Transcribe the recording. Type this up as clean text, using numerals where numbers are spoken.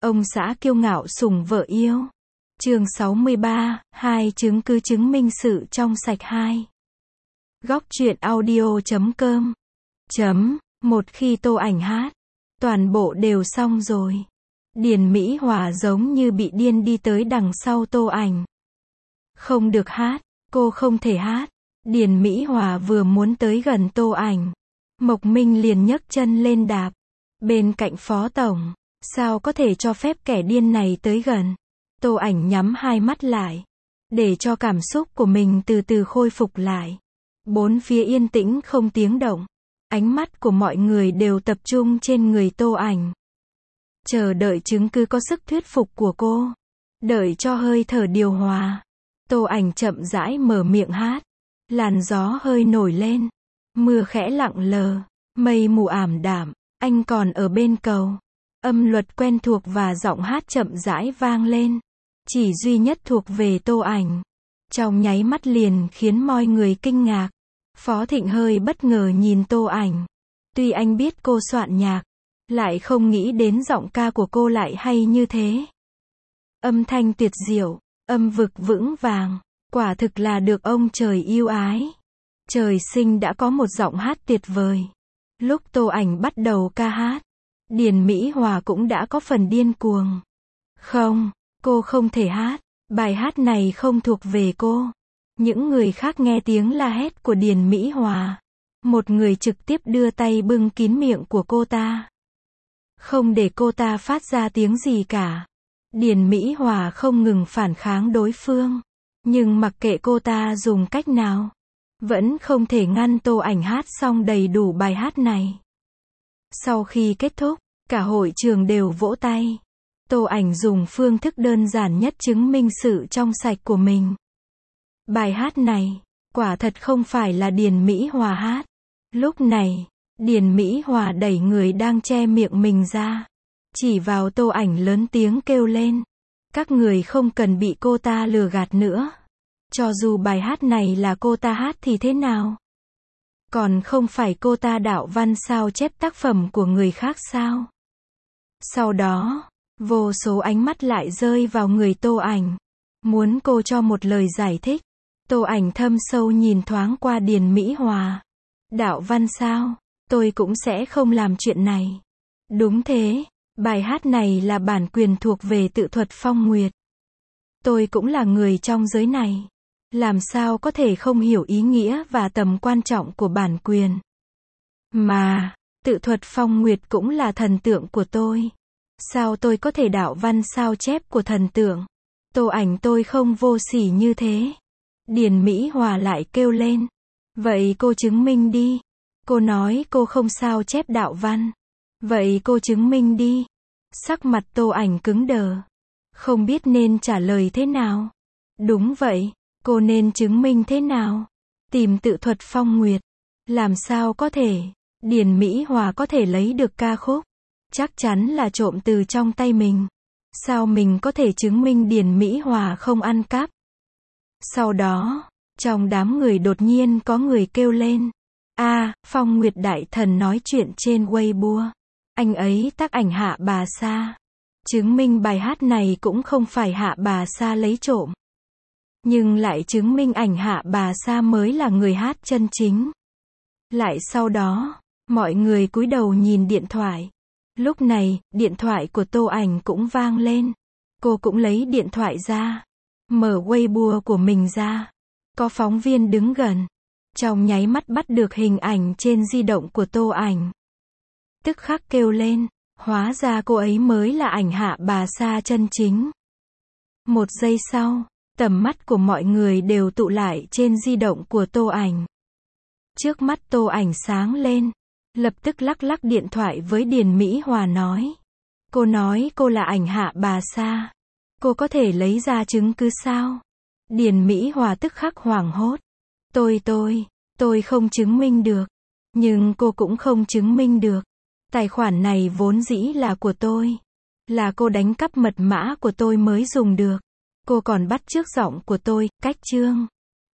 Ông xã kiêu ngạo sủng vợ yêu. Chương 63, 2 chứng cứ chứng minh sự trong sạch 2. Góc truyện audio.com. Một khi Tô Ảnh hát, toàn bộ đều xong rồi. Điền Mỹ Hòa giống như bị điên đi tới đằng sau Tô Ảnh. Không được hát, cô không thể hát. Điền Mỹ Hòa vừa muốn tới gần Tô Ảnh, Mộc Minh liền nhấc chân lên đạp. Bên cạnh Phó Tổng, sao có thể cho phép kẻ điên này tới gần. Tô Ảnh nhắm hai mắt lại, để cho cảm xúc của mình từ từ khôi phục lại. Bốn phía yên tĩnh không tiếng động. Ánh mắt của mọi người đều tập trung trên người Tô Ảnh. Chờ đợi chứng cứ có sức thuyết phục của cô. Đợi cho hơi thở điều hòa. Tô Ảnh chậm rãi mở miệng hát. Làn gió hơi nổi lên. Mưa khẽ lặng lờ. Mây mù ảm đạm. Anh còn ở bên cầu. Âm luật quen thuộc và giọng hát chậm rãi vang lên. Chỉ duy nhất thuộc về Tô Ảnh. Trong nháy mắt liền khiến mọi người kinh ngạc. Phó Thịnh hơi bất ngờ nhìn Tô Ảnh. Tuy anh biết cô soạn nhạc, lại không nghĩ đến giọng ca của cô lại hay như thế. Âm thanh tuyệt diệu, âm vực vững vàng, quả thực là được ông trời yêu ái. Trời sinh đã có một giọng hát tuyệt vời. Lúc Tô Ảnh bắt đầu ca hát, Điền Mỹ Hòa cũng đã có phần điên cuồng. Không, cô không thể hát, bài hát này không thuộc về cô. Những người khác nghe tiếng la hét của Điền Mỹ Hòa. Một người trực tiếp đưa tay bưng kín miệng của cô ta. Không để cô ta phát ra tiếng gì cả. Điền Mỹ Hòa không ngừng phản kháng đối phương. Nhưng mặc kệ cô ta dùng cách nào, vẫn không thể ngăn Tô Ảnh hát xong đầy đủ bài hát này. Sau khi kết thúc, cả hội trường đều vỗ tay. Tô Ảnh dùng phương thức đơn giản nhất chứng minh sự trong sạch của mình. Bài hát này, quả thật không phải là Điền Mỹ Hòa hát. Lúc này, Điền Mỹ Hòa đẩy người đang che miệng mình ra. Chỉ vào Tô Ảnh lớn tiếng kêu lên. Các người không cần bị cô ta lừa gạt nữa. Cho dù bài hát này là cô ta hát thì thế nào? Còn không phải cô ta đạo văn sao chép tác phẩm của người khác sao? Sau đó, vô số ánh mắt lại rơi vào người Tô Ảnh. Muốn cô cho một lời giải thích. Tô Ảnh thâm sâu nhìn thoáng qua Điền Mỹ Hòa. Đạo văn sao? Tôi cũng sẽ không làm chuyện này. Đúng thế, bài hát này là bản quyền thuộc về Tự Thuật Phong Nguyệt. Tôi cũng là người trong giới này. Làm sao có thể không hiểu ý nghĩa và tầm quan trọng của bản quyền. Mà, Tự Thuật Phong Nguyệt cũng là thần tượng của tôi. Sao tôi có thể đạo văn sao chép của thần tượng? Tô Ảnh tôi không vô sỉ như thế. Điền Mỹ Hòa lại kêu lên. Vậy cô chứng minh đi. Cô nói cô không sao chép đạo văn. Vậy cô chứng minh đi. Sắc mặt Tô Ảnh cứng đờ. Không biết nên trả lời thế nào. Đúng vậy, cô nên chứng minh thế nào? Tìm Tự Thuật Phong Nguyệt. Làm sao có thể? Điền Mỹ Hòa có thể lấy được ca khúc. Chắc chắn là trộm từ trong tay mình. Sao mình có thể chứng minh Điền Mỹ Hòa không ăn cắp? Sau đó, trong đám người đột nhiên có người kêu lên. Phong Nguyệt đại thần nói chuyện trên Weibo. Anh ấy tác ảnh Hạ Bà Sa. Chứng minh bài hát này cũng không phải Hạ Bà Sa lấy trộm. Nhưng lại chứng minh ảnh Hạ Bà Sa mới là người hát chân chính. Lại sau đó, mọi người cúi đầu nhìn điện thoại. Lúc này, điện thoại của Tô Ảnh cũng vang lên. Cô cũng lấy điện thoại ra. Mở Weibo của mình ra. Có phóng viên đứng gần. Trong nháy mắt bắt được hình ảnh trên di động của Tô Ảnh. Tức khắc kêu lên. Hóa ra cô ấy mới là ảnh Hạ Bà Sa chân chính. Một giây sau, tầm mắt của mọi người đều tụ lại trên di động của Tô Ảnh. Trước mắt Tô Ảnh sáng lên. Lập tức lắc lắc điện thoại với Điền Mỹ Hòa nói. Cô nói cô là ảnh Hạ Bà Sa. Cô có thể lấy ra chứng cứ sao? Điền Mỹ Hòa tức khắc hoảng hốt. Tôi không chứng minh được. Nhưng cô cũng không chứng minh được. Tài khoản này vốn dĩ là của tôi. Là cô đánh cắp mật mã của tôi mới dùng được. Cô còn bắt chước giọng của tôi, cách chương.